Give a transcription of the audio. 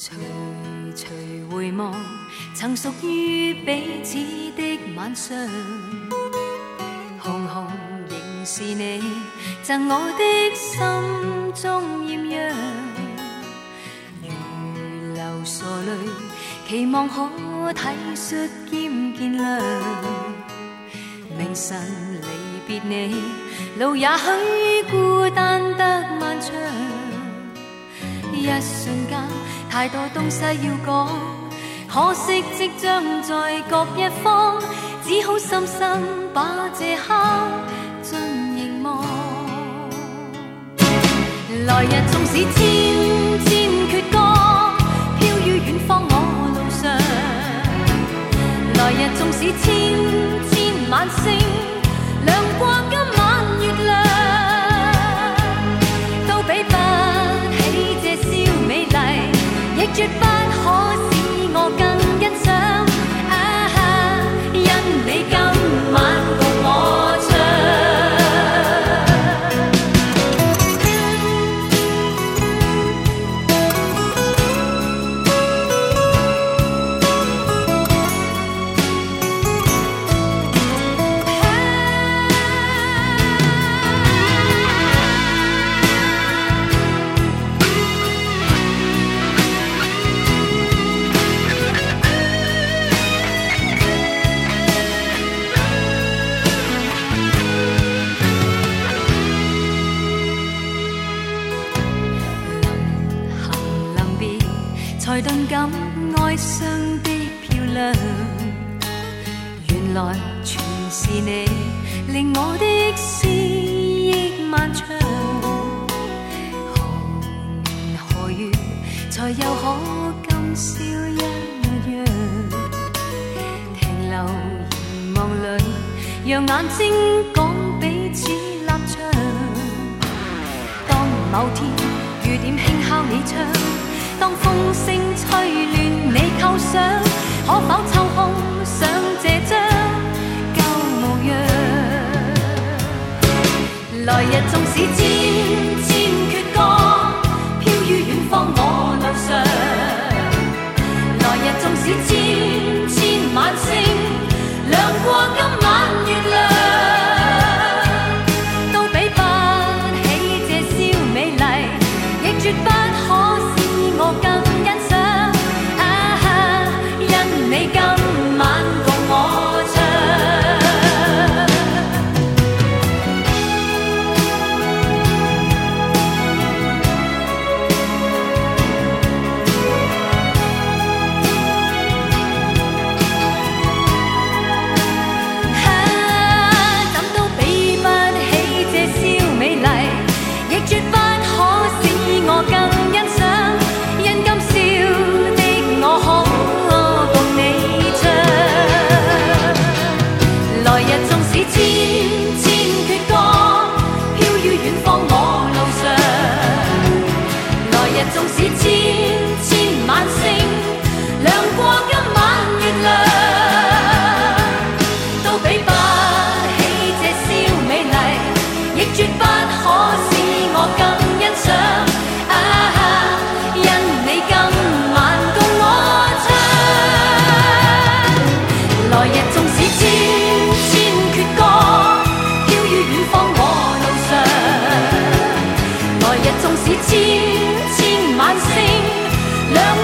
徐徐回望，曾属于彼此的晚上，红红仍是你赠我的心中艳阳，如流傻泪，期望可体恤兼见谅。明晨离别你，路也许孤单得漫長，一瞬間太多東西要講，可惜即將在各一方，只好深深把這刻盡凝望。來日縱使千千闕歌，飄於遠方我路上，來日縱使千千晚星，亮過今晚月亮，都比不起這宵美麗，亦絕不可使我更欣賞。因你今晚共我唱。才頓感哀傷的漂亮，原來全是你令我的思憶漫長。何年何月才又可今宵一樣，停留凝望裏，讓眼睛講彼此立場。當某天雨點輕敲你窗，當風聲吹亂你構想，可否抽空想這張舊模樣？來日縱使千千闕歌，飄於遠方我路上，來日縱使千千晚星，亮過今晚月亮，都比不起這宵美麗，亦絕不可我更欣賞。因你今晚共我唱。怎都比不起這宵美麗，亦絕不可使我更欣賞。千千闕歌，飄於遠方我路上，來日縱使千千晚星，亮過今晚月亮，都比不起這宵美麗，亦絕不可使我更欣賞。因你今晚共我唱，來日縱使千縱使千千晚星亮